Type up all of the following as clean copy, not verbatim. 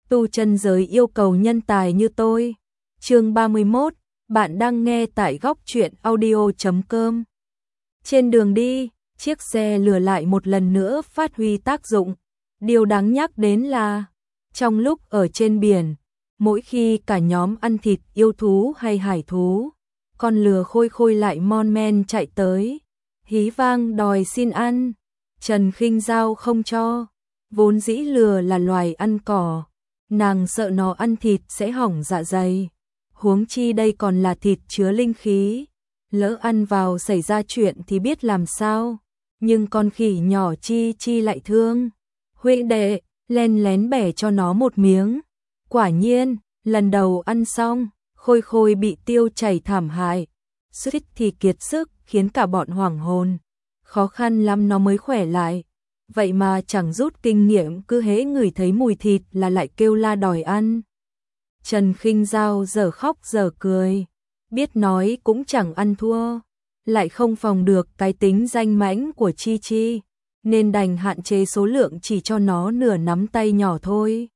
tu chân giới yêu cầu nhân tài như tôi. Chương 31, bạn đang nghe tại góc truyện audio.com. Trên đường đi, chiếc xe lửa lại một lần nữa phát huy tác dụng. Điều đáng nhắc đến là, trong lúc ở trên biển, mỗi khi cả nhóm ăn thịt yêu thú hay hải thú, con lừa khôi khôi lại mon men chạy tới, hí vang đòi xin ăn. Trần Khinh Giao không cho, vốn dĩ lừa là loài ăn cỏ, nàng sợ nó ăn thịt sẽ hỏng dạ dày, huống chi đây còn là thịt chứa linh khí, lỡ ăn vào xảy ra chuyện thì biết làm sao. Nhưng con khỉ nhỏ Chi Chi lại thương huệ đệ, len lén bẻ cho nó một miếng. Quả nhiên, lần đầu ăn xong, khôi khôi bị tiêu chảy thảm hại, suýt thì kiệt sức khiến cả bọn hoảng hồn. Khó khăn lắm nó mới khỏe lại. Vậy mà chẳng rút kinh nghiệm, cứ hễ ngửi thấy mùi thịt là lại kêu la đòi ăn. Trần Khinh Giao dở khóc dở cười, biết nói cũng chẳng ăn thua, lại không phòng được cái tính danh mãnh của Chi Chi, nên đành hạn chế số lượng chỉ cho nó nửa nắm tay nhỏ thôi.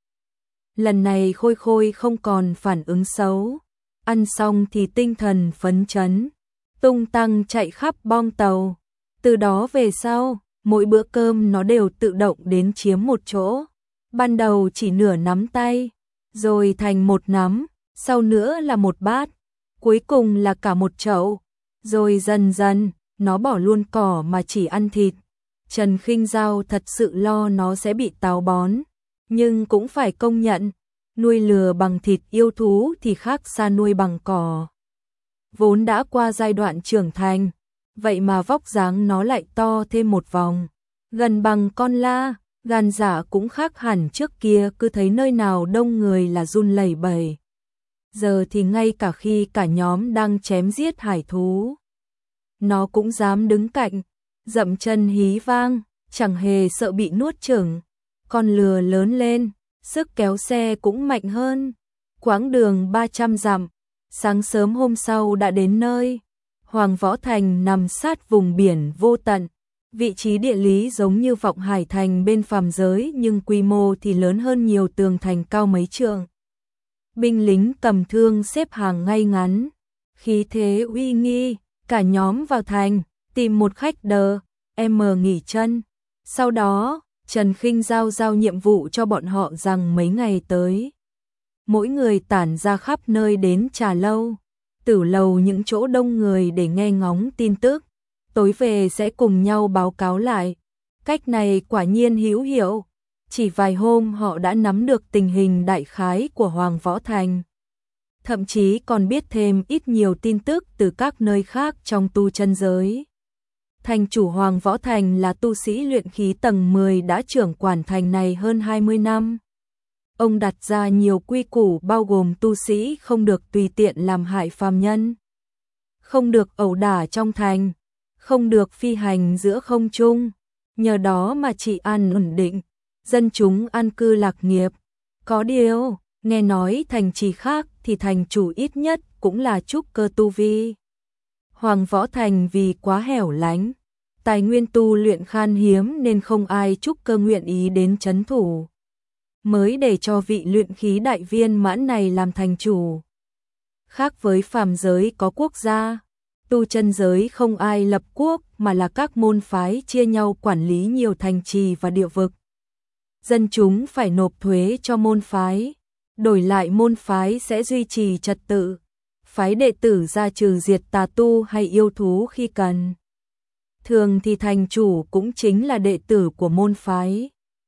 Lần này khôi khôi không còn phản ứng xấu, ăn xong thì tinh thần phấn chấn, tung tăng chạy khắp bong tàu. Từ đó về sau, mỗi bữa cơm nó đều tự động đến chiếm một chỗ. Ban đầu chỉ nửa nắm tay, rồi thành một nắm, sau nữa là một bát, cuối cùng là cả một chậu. Rồi dần dần, nó bỏ luôn cỏ mà chỉ ăn thịt. Trần Khinh Giao thật sự lo nó sẽ bị táo bón, nhưng cũng phải công nhận, nuôi lừa bằng thịt yêu thú thì khác xa nuôi bằng cỏ. Vốn đã qua giai đoạn trưởng thành, vậy mà vóc dáng nó lại to thêm một vòng, gần bằng con la, gan dạ cũng khác hẳn trước kia cứ thấy nơi nào đông người là run lẩy bẩy. Giờ thì ngay cả khi cả nhóm đang chém giết hải thú, nó cũng dám đứng cạnh, dậm chân hí vang, chẳng hề sợ bị nuốt chửng. Con lừa lớn lên, sức kéo xe cũng mạnh hơn. Quãng đường 300 dặm, sáng sớm hôm sau đã đến nơi. Hoàng Võ Thành nằm sát vùng biển vô tận, vị trí địa lý giống như Vọng Hải Thành bên phàm giới nhưng quy mô thì lớn hơn nhiều, tường thành cao mấy trượng. Binh lính cầm thương xếp hàng ngay ngắn, khí thế uy nghi, cả nhóm vào thành, tìm một khách đờ, nghỉ chân. Sau đó, Trần Khinh Giao giao nhiệm vụ cho bọn họ rằng mấy ngày tới, mỗi người tản ra khắp nơi đến trà lâu, tử lầu, những chỗ đông người để nghe ngóng tin tức, tối về sẽ cùng nhau báo cáo lại. Cách này quả nhiên hữu hiệu, chỉ vài hôm họ đã nắm được tình hình đại khái của Hoàng Võ Thành. Thậm chí còn biết thêm ít nhiều tin tức từ các nơi khác trong tu chân giới. Thành chủ Hoàng Võ Thành là tu sĩ luyện khí tầng 10 đã trưởng quản thành này hơn 20 năm. Ông đặt ra nhiều quy củ bao gồm tu sĩ không được tùy tiện làm hại phàm nhân, không được ẩu đả trong thành, không được phi hành giữa không trung. Nhờ đó mà trị an ổn định, dân chúng an cư lạc nghiệp. Có điều, nghe nói thành trì khác thì thành chủ ít nhất cũng là trúc cơ tu vi. Hoàng Võ Thành vì quá hẻo lánh, tài nguyên tu luyện khan hiếm nên không ai trúc cơ nguyện ý đến trấn thủ, mới để cho vị luyện khí đại viên mãn này làm thành chủ. Khác với phàm giới có quốc gia, tu chân giới không ai lập quốc mà là các môn phái chia nhau quản lý nhiều thành trì và địa vực. Dân chúng phải nộp thuế cho môn phái, đổi lại môn phái sẽ duy trì trật tự, phái đệ tử ra trừ diệt tà tu hay yêu thú khi cần. Thường thì thành chủ cũng chính là đệ tử của môn phái.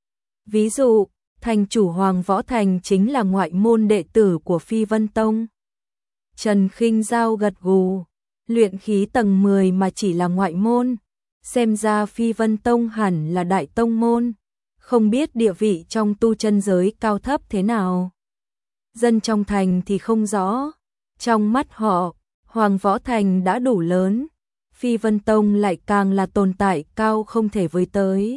Ví dụ, thành chủ Hoàng Võ Thành chính là ngoại môn đệ tử của Phi Vân Tông. Trần Khinh Giao gật gù, luyện khí tầng 10 mà chỉ là ngoại môn, xem ra Phi Vân Tông hẳn là đại tông môn, không biết địa vị trong tu chân giới cao thấp thế nào. Dân trong thành thì không rõ, trong mắt họ, Hoàng Võ Thành đã đủ lớn, Phi Vân Tông lại càng là tồn tại cao không thể với tới.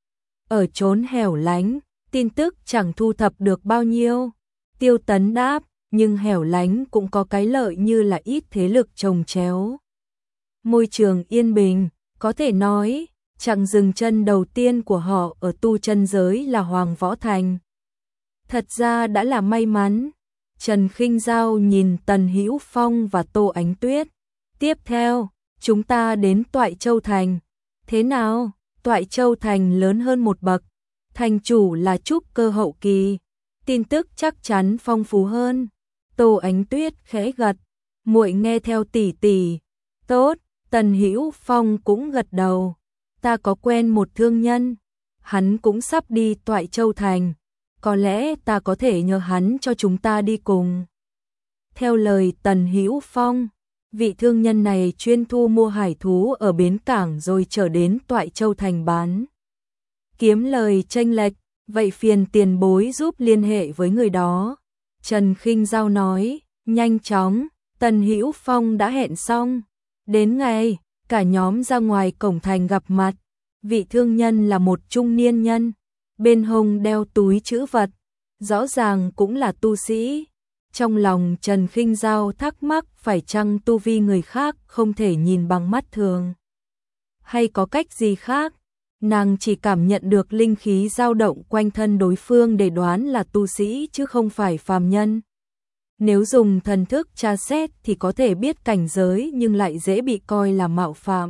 Ở chốn hẻo lánh, tin tức chẳng thu thập được bao nhiêu. Tiêu Tấn đáp, nhưng hẻo lánh cũng có cái lợi như là ít thế lực chồng chéo. Môi trường yên bình, có thể nói, chặng dừng chân đầu tiên của họ ở tu chân giới là Hoàng Võ Thành. Thật ra đã là may mắn. Trần Khinh Dao nhìn Tần Hữu Phong và Tô Ánh Tuyết. Tiếp theo, chúng ta đến Toại Châu Thành. Thế nào? Toại Châu Thành lớn hơn một bậc. Thành chủ là trúc cơ hậu kỳ. Tin tức chắc chắn phong phú hơn. Tô Ánh Tuyết khẽ gật. Muội nghe theo tỷ tỷ. Tốt, Tần Hữu Phong cũng gật đầu. Ta có quen một thương nhân. Hắn cũng sắp đi Toại Châu Thành. Có lẽ ta có thể nhờ hắn cho chúng ta đi cùng. Theo lời Tần Hữu Phong, vị thương nhân này chuyên thu mua hải thú ở bến cảng rồi chở đến Toại Châu Thành bán. Kiếm lời chênh lệch, vậy phiền tiền bối giúp liên hệ với người đó. Trần Khinh Dao nói, nhanh chóng, Tần Hữu Phong đã hẹn xong. Đến ngày, cả nhóm ra ngoài cổng thành gặp mặt. Vị thương nhân là một trung niên nhân, bên hông đeo túi trữ vật, rõ ràng cũng là tu sĩ. Trong lòng Trần Khinh Dao thắc mắc phải chăng tu vi người khác không thể nhìn bằng mắt thường. Hay có cách gì khác? Nàng chỉ cảm nhận được linh khí dao động quanh thân đối phương để đoán là tu sĩ chứ không phải phàm nhân. Nếu dùng thần thức tra xét thì có thể biết cảnh giới nhưng lại dễ bị coi là mạo phạm.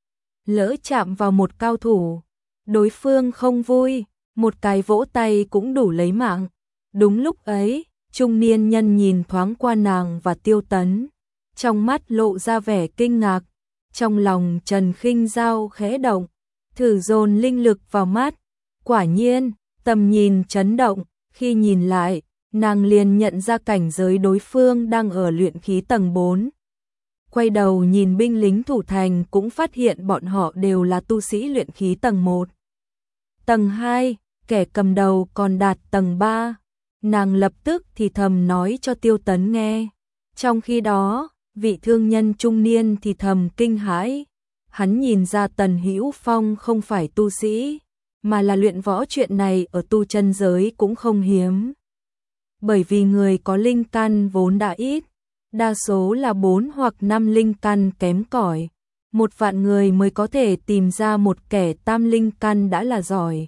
Lỡ chạm vào một cao thủ, đối phương không vui, một cái vỗ tay cũng đủ lấy mạng. Đúng lúc ấy, trung niên nhân nhìn thoáng qua nàng và Tiêu Tấn, trong mắt lộ ra vẻ kinh ngạc. Trong lòng Trần Khinh Dao khẽ động, thử dồn linh lực vào mắt. Quả nhiên, tầm nhìn chấn động, khi nhìn lại, nàng liền nhận ra cảnh giới đối phương đang ở luyện khí tầng 4. Quay đầu nhìn binh lính thủ thành cũng phát hiện bọn họ đều là tu sĩ luyện khí tầng 1. Tầng 2, kẻ cầm đầu còn đạt tầng 3. Nàng lập tức thì thầm nói cho Tiêu Tấn nghe. Trong khi đó, vị thương nhân trung niên thì thầm kinh hãi. Hắn nhìn ra Tần Hữu Phong không phải tu sĩ, mà là luyện võ, chuyện này ở tu chân giới cũng không hiếm. Bởi vì người có linh căn vốn đã ít, đa số là 4 hoặc 5 linh căn kém cỏi. 1.000.000 người mới có thể tìm ra một kẻ tam linh căn đã là giỏi.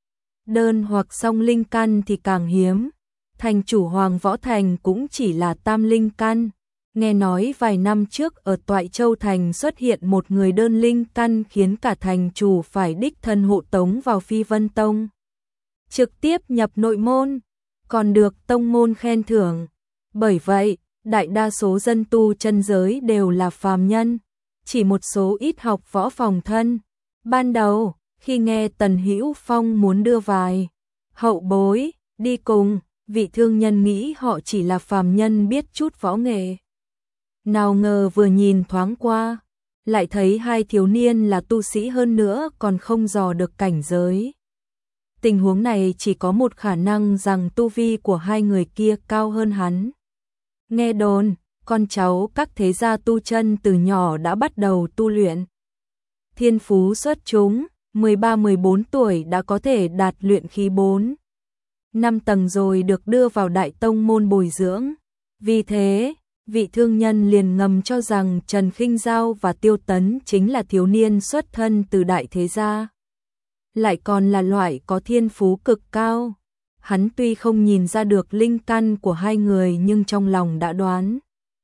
Đơn hoặc song linh căn thì càng hiếm. Thành chủ Hoàng Võ Thành cũng chỉ là tam linh căn. Nghe nói vài năm trước ở Toại Châu Thành xuất hiện một người đơn linh căn khiến cả thành chủ phải đích thân hộ tống vào Phi Vân Tông. Trực tiếp nhập nội môn, còn được tông môn khen thưởng. Bởi vậy, đại đa số dân tu chân giới đều là phàm nhân, chỉ một số ít học võ phòng thân. Ban đầu, khi nghe Tần Hữu Phong muốn đưa vài hậu bối đi cùng, vị thương nhân nghĩ họ chỉ là phàm nhân biết chút võ nghệ. Nào ngờ vừa nhìn thoáng qua, lại thấy hai thiếu niên là tu sĩ hơn nữa còn không dò được cảnh giới. Tình huống này chỉ có một khả năng rằng tu vi của hai người kia cao hơn hắn. Nghe đồn, con cháu các thế gia tu chân từ nhỏ đã bắt đầu tu luyện. Thiên phú xuất chúng, 13-14 tuổi đã có thể đạt luyện khí 4. 5 tầng rồi được đưa vào đại tông môn bồi dưỡng. Vì thế, vị thương nhân liền ngầm cho rằng Trần Khinh Dao và Tiêu Tấn chính là thiếu niên xuất thân từ đại thế gia. Lại còn là loại có thiên phú cực cao. Hắn tuy không nhìn ra được linh căn của hai người nhưng trong lòng đã đoán.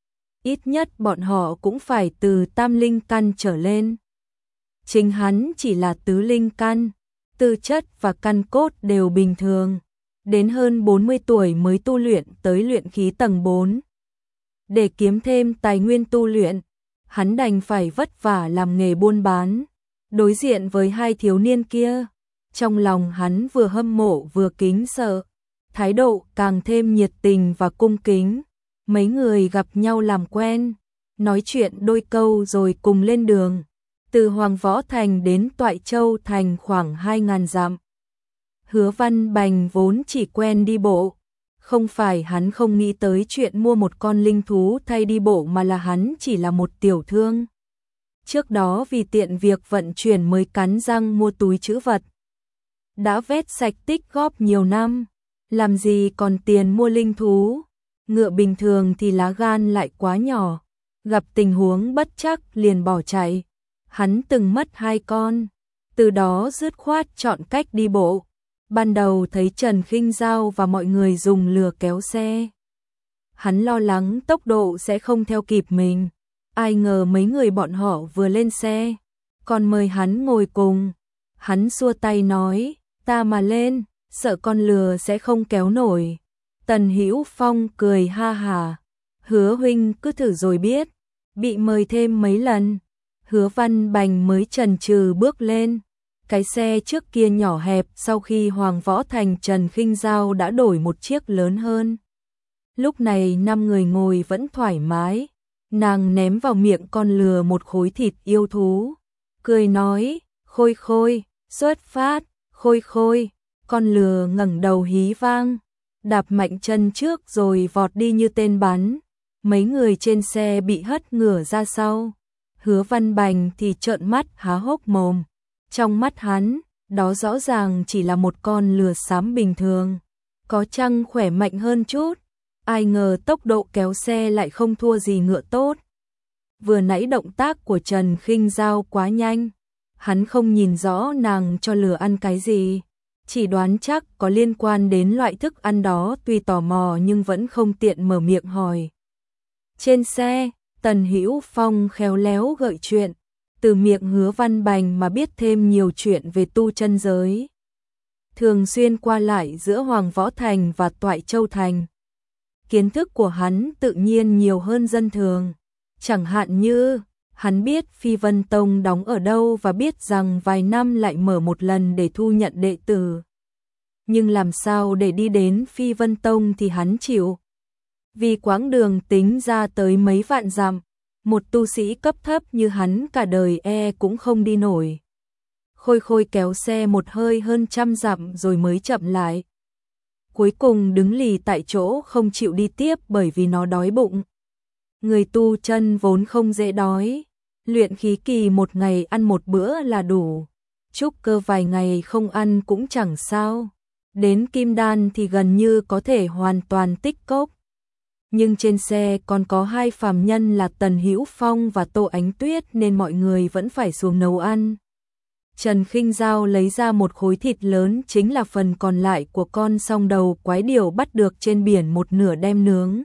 Ít nhất bọn họ cũng phải từ tam linh căn trở lên. Chính hắn chỉ là tứ linh căn, tư chất và căn cốt đều bình thường. Đến hơn 40 tuổi mới tu luyện tới luyện khí tầng 4. Để kiếm thêm tài nguyên tu luyện, hắn đành phải vất vả làm nghề buôn bán. Đối diện với hai thiếu niên kia, trong lòng hắn vừa hâm mộ vừa kính sợ, thái độ càng thêm nhiệt tình và cung kính. Mấy người gặp nhau làm quen, nói chuyện đôi câu rồi cùng lên đường. Từ Hoàng Võ Thành đến Toại Châu Thành khoảng 2.000 dặm. Hứa Văn Bành vốn chỉ quen đi bộ. Không phải hắn không nghĩ tới chuyện mua một con linh thú thay đi bộ mà là hắn chỉ là một tiểu thương. Trước đó vì tiện việc vận chuyển mới cắn răng mua túi trữ vật. Đã vét sạch tích góp nhiều năm, làm gì còn tiền mua linh thú. Ngựa bình thường thì lá gan lại quá nhỏ, gặp tình huống bất trắc liền bỏ chạy. Hắn từng mất 2 con, từ đó dứt khoát chọn cách đi bộ. Ban đầu thấy Trần Khinh Giao và mọi người dùng lừa kéo xe. Hắn lo lắng tốc độ sẽ không theo kịp mình. Ai ngờ mấy người bọn họ vừa lên xe, còn mời hắn ngồi cùng. Hắn xua tay nói, ta mà lên, sợ con lừa sẽ không kéo nổi. Tần Hữu Phong cười ha hà, Hứa huynh cứ thử rồi biết. Bị mời thêm mấy lần, Hứa Văn Bành mới chần chừ bước lên. Cái xe trước kia nhỏ hẹp, sau khi Hoàng Võ Thành Trần Khinh Giao đã đổi một chiếc lớn hơn. Lúc này 5 người ngồi vẫn thoải mái. Nàng ném vào miệng con lừa một khối thịt yêu thú, cười nói, Khôi Khôi, xuất phát. Khôi Khôi, con lừa ngẩng đầu hí vang, đạp mạnh chân trước rồi vọt đi như tên bắn. Mấy người trên xe bị hất ngửa ra sau. Hứa Văn Bành thì trợn mắt há hốc mồm. Trong mắt hắn, đó rõ ràng chỉ là một con lừa xám bình thường. Có chăng khỏe mạnh hơn chút. Ai ngờ tốc độ kéo xe lại không thua gì ngựa tốt. Vừa nãy động tác của Trần Khinh Giao quá nhanh. Hắn không nhìn rõ nàng cho lừa ăn cái gì. Chỉ đoán chắc có liên quan đến loại thức ăn đó, tuy tò mò nhưng vẫn không tiện mở miệng hỏi. Trên xe, Tần Hữu Phong khéo léo gợi chuyện. Từ miệng Hứa Văn Bành mà biết thêm nhiều chuyện về tu chân giới. Thường xuyên qua lại giữa Hoàng Võ Thành và Toại Châu Thành. Kiến thức của hắn tự nhiên nhiều hơn dân thường. Chẳng hạn như, hắn biết Phi Vân Tông đóng ở đâu và biết rằng vài năm lại mở một lần để thu nhận đệ tử. Nhưng làm sao để đi đến Phi Vân Tông thì hắn chịu. Vì quãng đường tính ra tới mấy vạn dặm, một tu sĩ cấp thấp như hắn cả đời cũng không đi nổi. Khôi Khôi kéo xe một hơi hơn 100 dặm rồi mới chậm lại. Cuối cùng đứng lì tại chỗ không chịu đi tiếp bởi vì nó đói bụng. Người tu chân vốn không dễ đói. Luyện khí kỳ một ngày ăn một bữa là đủ. Trúc cơ vài ngày không ăn cũng chẳng sao. Đến kim đan thì gần như có thể hoàn toàn tích cốc. Nhưng trên xe còn có 2 phàm nhân là Tần Hữu Phong và Tô Ánh Tuyết nên mọi người vẫn phải xuống nấu ăn. Trần Khinh Giao lấy ra một khối thịt lớn, chính là phần còn lại của con song đầu quái điểu bắt được trên biển, một nửa đem nướng,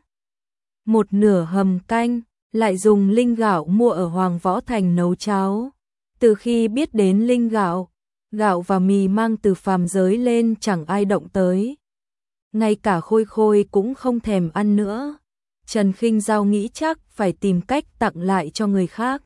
một nửa hầm canh, lại dùng linh gạo mua ở Hoàng Võ Thành nấu cháo. Từ khi biết đến linh gạo, gạo và mì mang từ phàm giới lên chẳng ai động tới. Ngay cả Khôi Khôi cũng không thèm ăn nữa. Trần Khinh Giao nghĩ chắc phải tìm cách tặng lại cho người khác.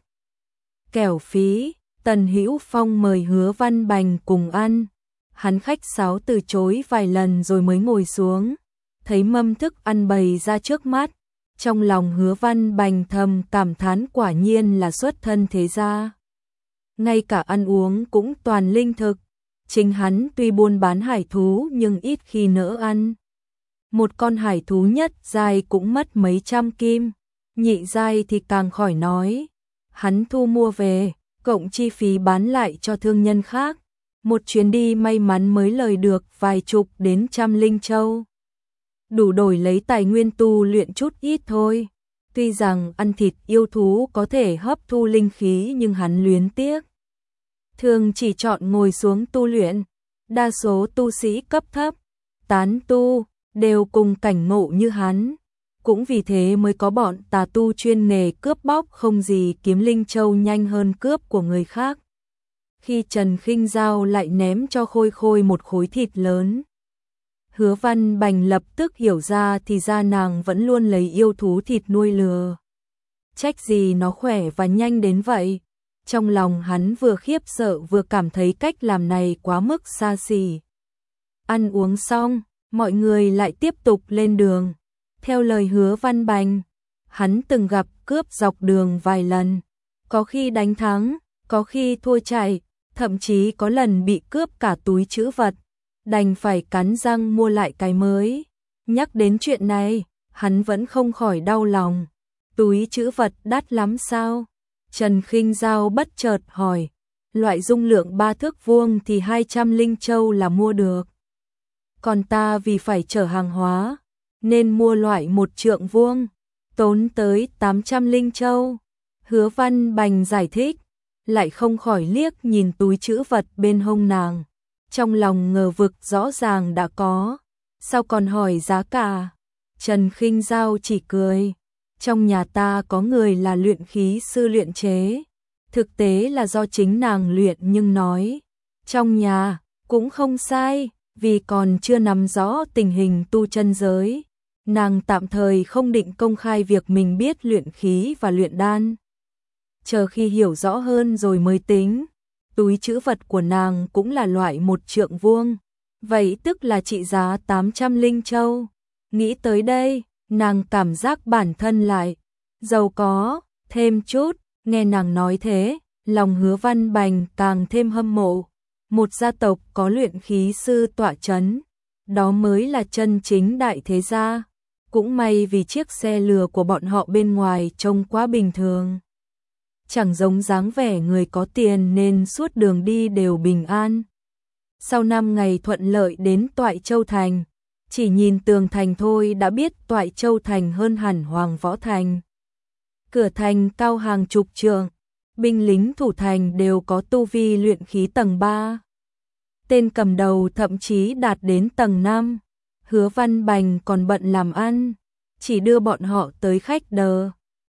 Kẻo phí, Tần Hữu Phong mời Hứa Văn Bành cùng ăn. Hắn khách sáo từ chối vài lần rồi mới ngồi xuống. Thấy mâm thức ăn bày ra trước mắt. Trong lòng Hứa Văn Bành thầm cảm thán, quả nhiên là xuất thân thế gia. Ngay cả ăn uống cũng toàn linh thực. Chính hắn tuy buôn bán hải thú nhưng ít khi nỡ ăn. Một con hải thú nhất giai cũng mất mấy trăm kim, nhị giai thì càng khỏi nói. Hắn thu mua về, cộng chi phí bán lại cho thương nhân khác. Một chuyến đi may mắn mới lời được vài chục đến 100 linh châu. Đủ đổi lấy tài nguyên tu luyện chút ít thôi. Tuy rằng ăn thịt yêu thú có thể hấp thu linh khí nhưng hắn luyến tiếc. Thường chỉ chọn ngồi xuống tu luyện. Đa số tu sĩ cấp thấp, tán tu, đều cùng cảnh ngộ như hắn. Cũng vì thế mới có bọn tà tu chuyên nghề cướp bóc, không gì kiếm linh châu nhanh hơn cướp của người khác. Khi Trần Khinh Giao lại ném cho Khôi Khôi một khối thịt lớn, Hứa Văn Bành lập tức hiểu ra thì ra nàng vẫn luôn lấy yêu thú thịt nuôi lừa. Trách gì nó khỏe và nhanh đến vậy. Trong lòng hắn vừa khiếp sợ vừa cảm thấy cách làm này quá mức xa xỉ. Ăn uống xong, mọi người lại tiếp tục lên đường. Theo lời Hứa Văn Bành, hắn từng gặp cướp dọc đường vài lần. Có khi đánh thắng, có khi thua chạy, thậm chí có lần bị cướp cả túi trữ vật. Đành phải cắn răng mua lại cái mới. Nhắc đến chuyện này, hắn vẫn không khỏi đau lòng. Túi trữ vật đắt lắm sao? Trần Khinh Giao bất chợt hỏi. Loại dung lượng 3 thước vuông thì 200 linh châu là mua được. Còn ta vì phải chở hàng hóa, nên mua loại 1 trượng vuông, tốn tới 800 linh châu. Hứa Văn Bành giải thích, lại không khỏi liếc nhìn túi trữ vật bên hông nàng. trong lòng ngờ vực rõ ràng đã có, sao còn hỏi giá cả? Trần Khinh Dao chỉ cười, trong nhà ta có người là luyện khí sư luyện chế, thực tế là do chính nàng luyện, nhưng nói trong nhà cũng không sai, vì còn chưa nắm rõ tình hình tu chân giới, nàng tạm thời không định công khai việc mình biết luyện khí và luyện đan. Chờ khi hiểu rõ hơn rồi mới tính. Túi trữ vật của nàng cũng là loại 1 trượng vuông, vậy tức là trị giá 800 linh châu. Nghĩ tới đây, nàng cảm giác bản thân lại giàu có thêm chút. Nghe nàng nói thế, lòng Hứa Văn Bành càng thêm hâm mộ. Một gia tộc có luyện khí sư tọa chấn, đó mới là chân chính đại thế gia. Cũng may vì chiếc xe lừa của bọn họ bên ngoài trông quá bình thường, chẳng giống dáng vẻ người có tiền, nên suốt đường đi đều bình an. Sau 5 ngày thuận lợi đến Toại Châu Thành, chỉ nhìn tường thành thôi đã biết Toại Châu Thành hơn hẳn Hoàng Võ Thành. Cửa thành cao hàng chục trượng, binh lính thủ thành đều có tu vi luyện khí tầng 3. Tên cầm đầu thậm chí đạt đến tầng 5. Hứa Văn Bành còn bận làm ăn, chỉ đưa bọn họ tới khách đờ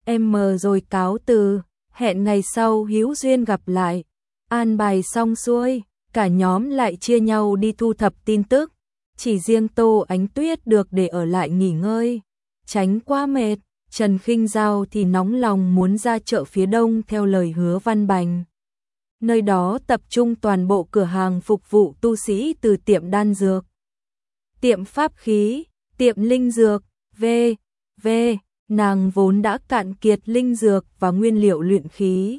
rồi cáo từ, hẹn ngày sau hữu duyên gặp lại. An bài xong xuôi, cả nhóm lại chia nhau đi thu thập tin tức, chỉ riêng Tô Ánh Tuyết được để ở lại nghỉ ngơi, tránh quá mệt. Trần Khinh Dao thì nóng lòng muốn ra chợ phía đông theo lời Hứa Văn Bành. Nơi đó tập trung toàn bộ cửa hàng phục vụ tu sĩ, từ tiệm đan dược, tiệm pháp khí, tiệm linh dược, v.v. Nàng vốn đã cạn kiệt linh dược và nguyên liệu luyện khí,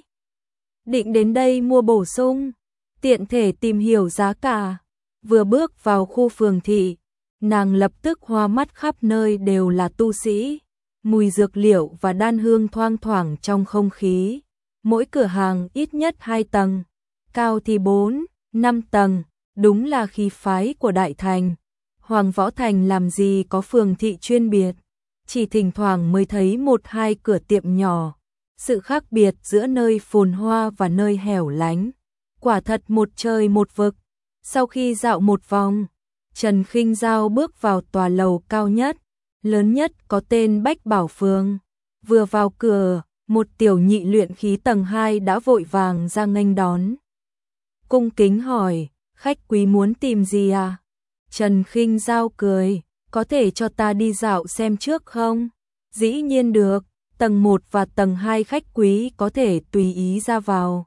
định đến đây mua bổ sung, tiện thể tìm hiểu giá cả. Vừa bước vào khu phường thị, nàng lập tức hoa mắt, khắp nơi đều là tu sĩ, mùi dược liệu và đan hương thoang thoảng trong không khí. Mỗi cửa hàng ít nhất 2 tầng, cao thì 4, 5 tầng, đúng là khí phái của đại thành. Hoàng Võ Thành làm gì có phường thị chuyên biệt, chỉ thỉnh thoảng mới thấy 1-2 cửa tiệm nhỏ. Sự khác biệt giữa nơi phồn hoa và nơi hẻo lánh, quả thật một trời một vực. Sau khi dạo một vòng, Trần Khinh Dao bước vào tòa lầu cao nhất, lớn nhất, có tên Bách Bảo Phường. Vừa vào cửa, một tiểu nhị luyện khí tầng 2 đã vội vàng ra nghênh đón. Cung kính hỏi, khách quý muốn tìm gì à? Trần Khinh Dao cười, có thể cho ta đi dạo xem trước không? Dĩ nhiên được, tầng 1 và tầng 2 khách quý có thể tùy ý ra vào.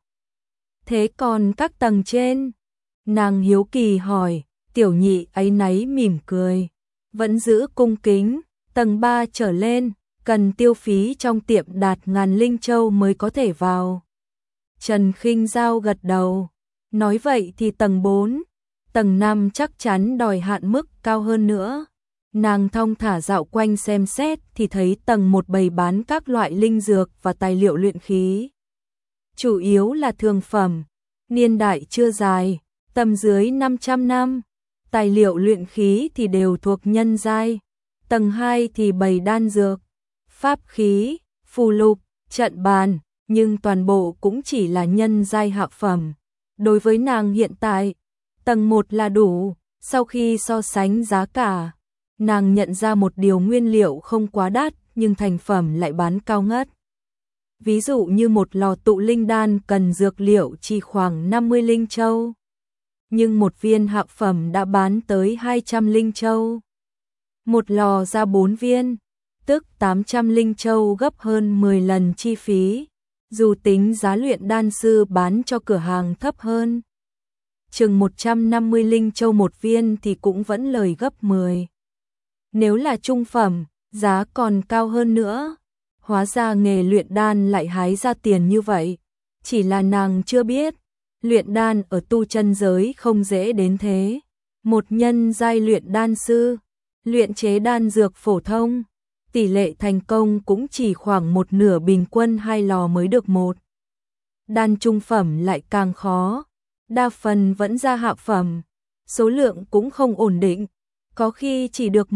Thế còn các tầng trên? Nàng hiếu kỳ hỏi. Tiểu nhị áy náy mỉm cười, vẫn giữ cung kính. Tầng 3 trở lên, cần tiêu phí trong tiệm đạt 1000 linh châu mới có thể vào. Trần Khinh Dao gật đầu, nói vậy thì tầng 4, tầng 5 chắc chắn đòi hạn mức cao hơn nữa. Nàng thong thả dạo quanh xem xét thì thấy tầng 1 bày bán các loại linh dược và tài liệu luyện khí. Chủ yếu là thương phẩm, niên đại chưa dài, tầm dưới 500 năm. Tài liệu luyện khí thì đều thuộc nhân giai. Tầng 2 thì bày đan dược, pháp khí, phù lục, trận bàn, nhưng toàn bộ cũng chỉ là nhân giai hạ phẩm. Đối với nàng hiện tại, tầng 1 là đủ. Sau khi so sánh giá cả, nàng nhận ra một điều, nguyên liệu không quá đắt nhưng thành phẩm lại bán cao ngất. Ví dụ như một lò tụ linh đan cần dược liệu chỉ khoảng 50 linh châu, nhưng một viên hạ phẩm đã bán tới 200 linh châu. Một lò ra 4 viên, tức 800 linh châu, gấp hơn 10 lần chi phí. Dù tính giá luyện đan sư bán cho cửa hàng thấp hơn, chừng 150 linh châu một viên, thì cũng vẫn lời gấp 10. Nếu là trung phẩm, giá còn cao hơn nữa. Hóa ra nghề luyện đan lại hái ra tiền như vậy. Chỉ là nàng chưa biết, luyện đan ở tu chân giới không dễ đến thế. Một nhân giai luyện đan sư, luyện chế đan dược phổ thông, tỷ lệ thành công cũng chỉ khoảng 1/2, bình quân 2 lò mới được 1. Đan trung phẩm lại càng khó, đa phần vẫn ra hạ phẩm, số lượng cũng không ổn định, có khi chỉ được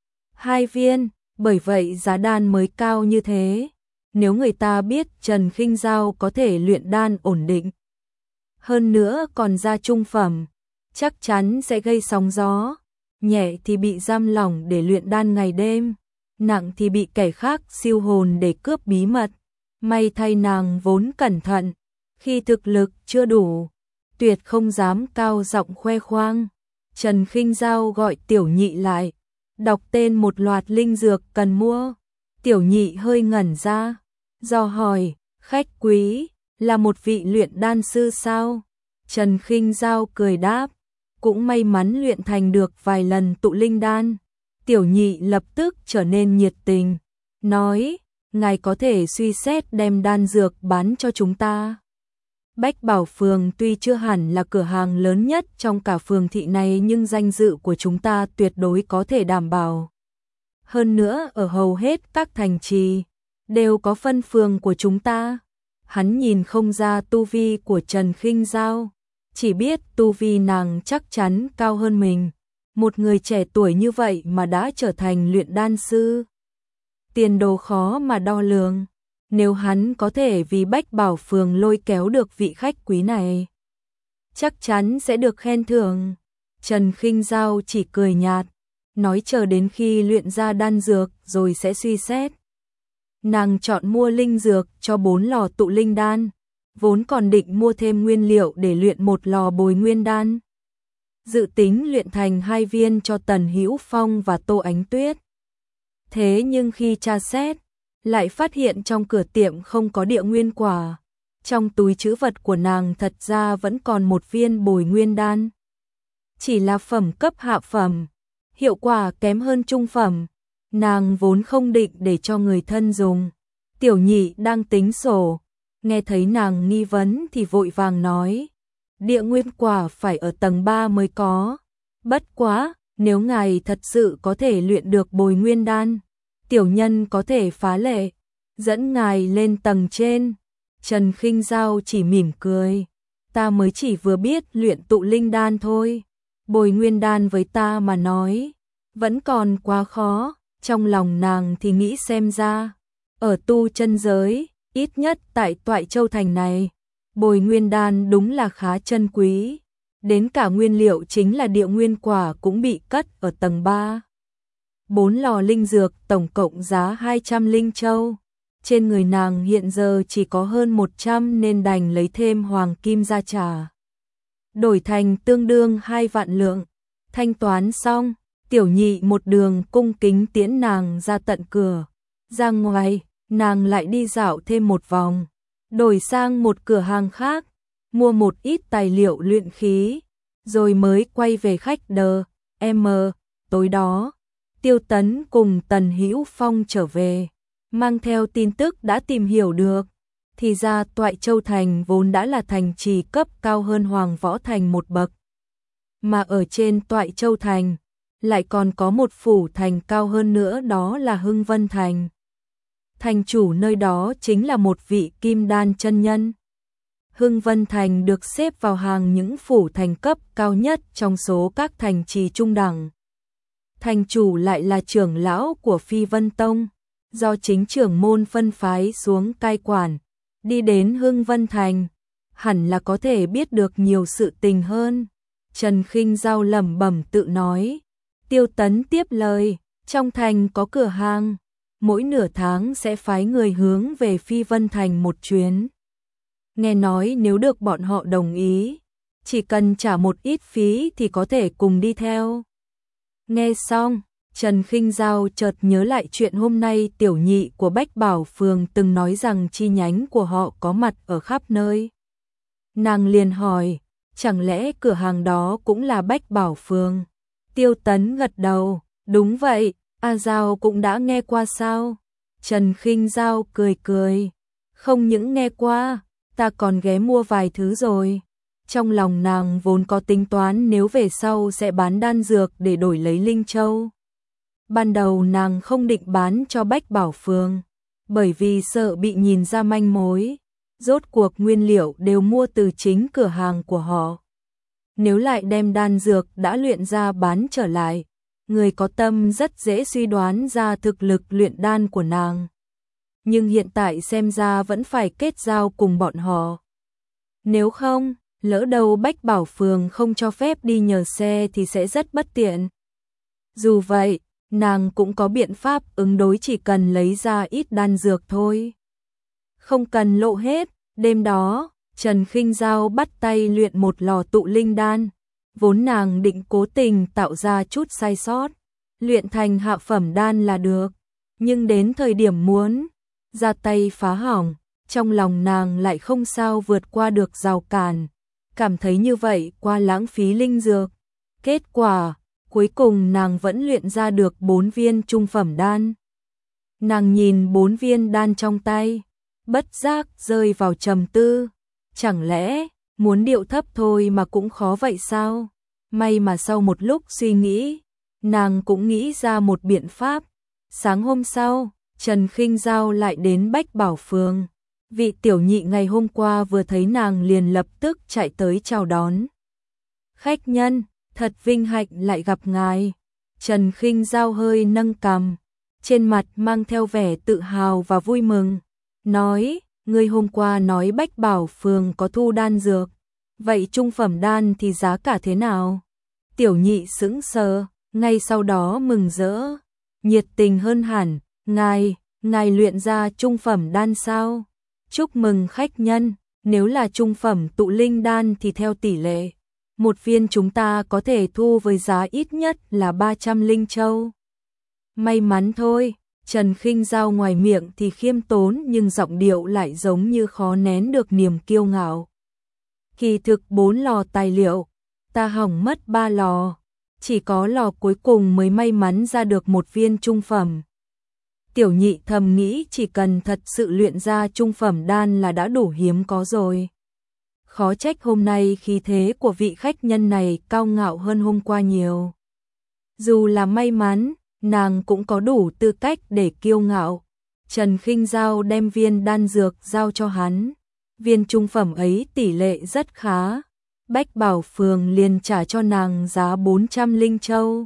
1-2 viên, bởi vậy giá đan mới cao như thế. Nếu người ta biết Trần Khinh Dao có thể luyện đan ổn định, hơn nữa còn ra trung phẩm, chắc chắn sẽ gây sóng gió. Nhẹ thì bị giam lỏng để luyện đan ngày đêm, nặng thì bị kẻ khác siêu hồn để cướp bí mật. May thay nàng vốn cẩn thận, khi thực lực chưa đủ, tuyệt không dám cao giọng khoe khoang. Trần Khinh Dao gọi Tiểu Nhị lại, đọc tên một loạt linh dược cần mua. Tiểu Nhị hơi ngẩn ra, do hỏi, khách quý, là một vị luyện đan sư sao? Trần Khinh Dao cười đáp, cũng may mắn luyện thành được vài lần tụ linh đan. Tiểu Nhị lập tức trở nên nhiệt tình, nói, ngài có thể suy xét đem đan dược bán cho chúng ta. Bách Bảo Phường tuy chưa hẳn là cửa hàng lớn nhất trong cả phường thị này nhưng danh dự của chúng ta tuyệt đối có thể đảm bảo. Hơn nữa ở hầu hết các thành trì đều có phân phường của chúng ta. Hắn nhìn không ra tu vi của Trần Khinh Dao, chỉ biết tu vi nàng chắc chắn cao hơn mình. Một người trẻ tuổi như vậy mà đã trở thành luyện đan sư, tiền đồ khó mà đo lường. Nếu hắn có thể vì Bách Bảo Phường lôi kéo được vị khách quý này, chắc chắn sẽ được khen thưởng. Trần Khinh Dao chỉ cười nhạt, nói chờ đến khi luyện ra đan dược rồi sẽ suy xét. Nàng chọn mua linh dược cho 4 lò tụ linh đan, vốn còn định mua thêm nguyên liệu để luyện một lò bồi nguyên đan. Dự tính luyện thành 2 viên cho Tần Hữu Phong và Tô Ánh Tuyết. Thế nhưng khi tra xét, lại phát hiện trong cửa tiệm không có địa nguyên quả. Trong túi trữ vật của nàng thật ra vẫn còn 1 viên bồi nguyên đan. Chỉ là phẩm cấp hạ phẩm, hiệu quả kém hơn trung phẩm. Nàng vốn không định để cho người thân dùng. Tiểu Nhị đang tính sổ, nghe thấy nàng nghi vấn thì vội vàng nói, địa nguyên quả phải ở tầng 3 mới có. Bất quá, nếu ngài thật sự có thể luyện được bồi nguyên đan, tiểu nhân có thể phá lệ, dẫn ngài lên tầng trên. Trần Khinh Dao chỉ mỉm cười, ta mới chỉ vừa biết luyện tụ linh đan thôi. Bồi nguyên đan với ta mà nói, vẫn còn quá khó. Trong lòng nàng thì nghĩ xem ra, ở tu chân giới, ít nhất tại Toại Châu Thành này, bồi nguyên đan đúng là khá chân quý. Đến cả nguyên liệu chính là địa nguyên quả cũng bị cất ở tầng 3. 4 lò linh dược tổng cộng giá 200 linh châu. Trên người nàng hiện giờ chỉ có hơn 100 nên đành lấy thêm hoàng kim ra trả. Đổi thành tương đương 2 vạn lượng. Thanh toán xong, Tiểu Nhị một đường cung kính tiễn nàng ra tận cửa. Ra ngoài, nàng lại đi dạo thêm một vòng, đổi sang một cửa hàng khác, mua một ít tài liệu luyện khí, rồi mới quay về khách đờ. Tối đó, Tiêu Tấn cùng Tần Hữu Phong trở về, mang theo tin tức đã tìm hiểu được. Thì ra Toại Châu Thành vốn đã là thành trì cấp cao hơn Hoàng Võ Thành một bậc. Mà ở trên Toại Châu Thành, lại còn có một phủ thành cao hơn nữa, đó là Hưng Vân Thành. Thành chủ nơi đó chính là một vị kim đan chân nhân. Hưng Vân Thành được xếp vào hàng những phủ thành cấp cao nhất trong số các thành trì trung đẳng. Thành chủ lại là trưởng lão của Phi Vân Tông, do chính trưởng môn phân phái xuống cai quản. Đi đến Hưng Vân Thành, hẳn là có thể biết được nhiều sự tình hơn. Trần Khinh Dao lẩm bẩm tự nói. Tiêu Tấn tiếp lời, trong thành có cửa hàng, mỗi nửa tháng sẽ phái người hướng về Phi Vân Thành một chuyến. Nghe nói nếu được bọn họ đồng ý, chỉ cần trả một ít phí thì có thể cùng đi theo. Nghe xong, Trần Khinh Dao chợt nhớ lại chuyện hôm nay Tiểu Nhị của Bách Bảo Phường từng nói rằng chi nhánh của họ có mặt ở khắp nơi. Nàng liền hỏi, chẳng lẽ cửa hàng đó cũng là Bách Bảo Phường? Tiêu Tấn gật đầu, đúng vậy, A Dao cũng đã nghe qua sao? Trần Khinh Dao cười cười, không những nghe qua, ta còn ghé mua vài thứ rồi. Trong lòng nàng vốn có tính toán nếu về sau sẽ bán đan dược để đổi lấy linh châu. Ban đầu nàng không định bán cho Bách Bảo Phường, bởi vì sợ bị nhìn ra manh mối. Rốt cuộc nguyên liệu đều mua từ chính cửa hàng của họ. Nếu lại đem đan dược đã luyện ra bán trở lại, người có tâm rất dễ suy đoán ra thực lực luyện đan của nàng. Nhưng hiện tại xem ra vẫn phải kết giao cùng bọn họ. Nếu không, lỡ đâu Bách Bảo Phường không cho phép đi nhờ xe thì sẽ rất bất tiện. Dù vậy, nàng cũng có biện pháp ứng đối, chỉ cần lấy ra ít đan dược thôi. Không cần lộ hết, đêm đó, Trần Khinh Dao bắt tay luyện một lò tụ linh đan, vốn nàng định cố tình tạo ra chút sai sót, luyện thành hạ phẩm đan là được, nhưng đến thời điểm muốn ra tay phá hỏng, trong lòng nàng lại không sao vượt qua được rào cản, cảm thấy như vậy quá lãng phí linh dược. Kết quả, cuối cùng nàng vẫn luyện ra được 4 viên trung phẩm đan. Nàng nhìn 4 viên đan trong tay, bất giác rơi vào trầm tư, chẳng lẽ muốn điệu thấp thôi mà cũng khó vậy sao? May mà sau một lúc suy nghĩ, nàng cũng nghĩ ra một biện pháp. Sáng hôm sau, Trần Khinh Dao lại đến Bách Bảo Phường. Vị tiểu nhị ngày hôm qua vừa thấy nàng liền lập tức chạy tới chào đón. Khách nhân, thật vinh hạnh lại gặp ngài. Trần Khinh Dao hơi nâng cằm, trên mặt mang theo vẻ tự hào và vui mừng, nói, ngươi hôm qua nói Bách Bảo Phường có thu đan dược, vậy trung phẩm đan thì giá cả thế nào? Tiểu nhị sững sờ, ngay sau đó mừng rỡ, nhiệt tình hơn hẳn, ngài luyện ra trung phẩm đan sao? Chúc mừng khách nhân, nếu là trung phẩm tụ linh đan thì theo tỷ lệ, một viên chúng ta có thể thu với giá ít nhất là 300 linh châu. May mắn thôi, Trần Khinh Dao ngoài miệng thì khiêm tốn nhưng giọng điệu lại giống như khó nén được niềm kiêu ngạo. Kỳ thực 4 lò tài liệu, ta hỏng mất 3 lò, chỉ có lò cuối cùng mới may mắn ra được một viên trung phẩm. Tiểu nhị thầm nghĩ chỉ cần thật sự luyện ra trung phẩm đan là đã đủ hiếm có rồi. Khó trách hôm nay khí thế của vị khách nhân này cao ngạo hơn hôm qua nhiều. Dù là may mắn, nàng cũng có đủ tư cách để kiêu ngạo. Trần Khinh Dao đem viên đan dược giao cho hắn. Viên trung phẩm ấy tỷ lệ rất khá. Bách Bảo Phường liền trả cho nàng giá 400 linh châu.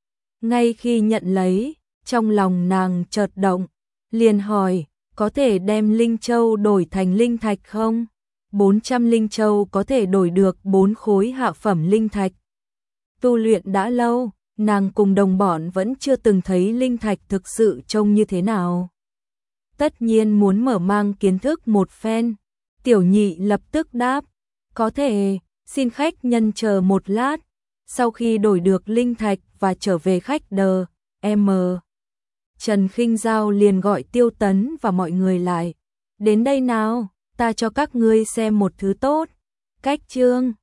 Ngay khi nhận lấy, trong lòng nàng chợt động, liền hỏi, có thể đem linh châu đổi thành linh thạch không? 400 linh châu có thể đổi được 4 khối hạ phẩm linh thạch. Tu luyện đã lâu, nàng cùng đồng bọn vẫn chưa từng thấy linh thạch thực sự trông như thế nào. Tất nhiên muốn mở mang kiến thức một phen. Tiểu nhị lập tức đáp, có thể, xin khách nhân chờ một lát, sau khi đổi được linh thạch và trở về khách đờ, M. Trần Khinh Dao liền gọi Tiêu Tấn và mọi người lại. Đến đây nào, ta cho các ngươi xem một thứ tốt. Cách chương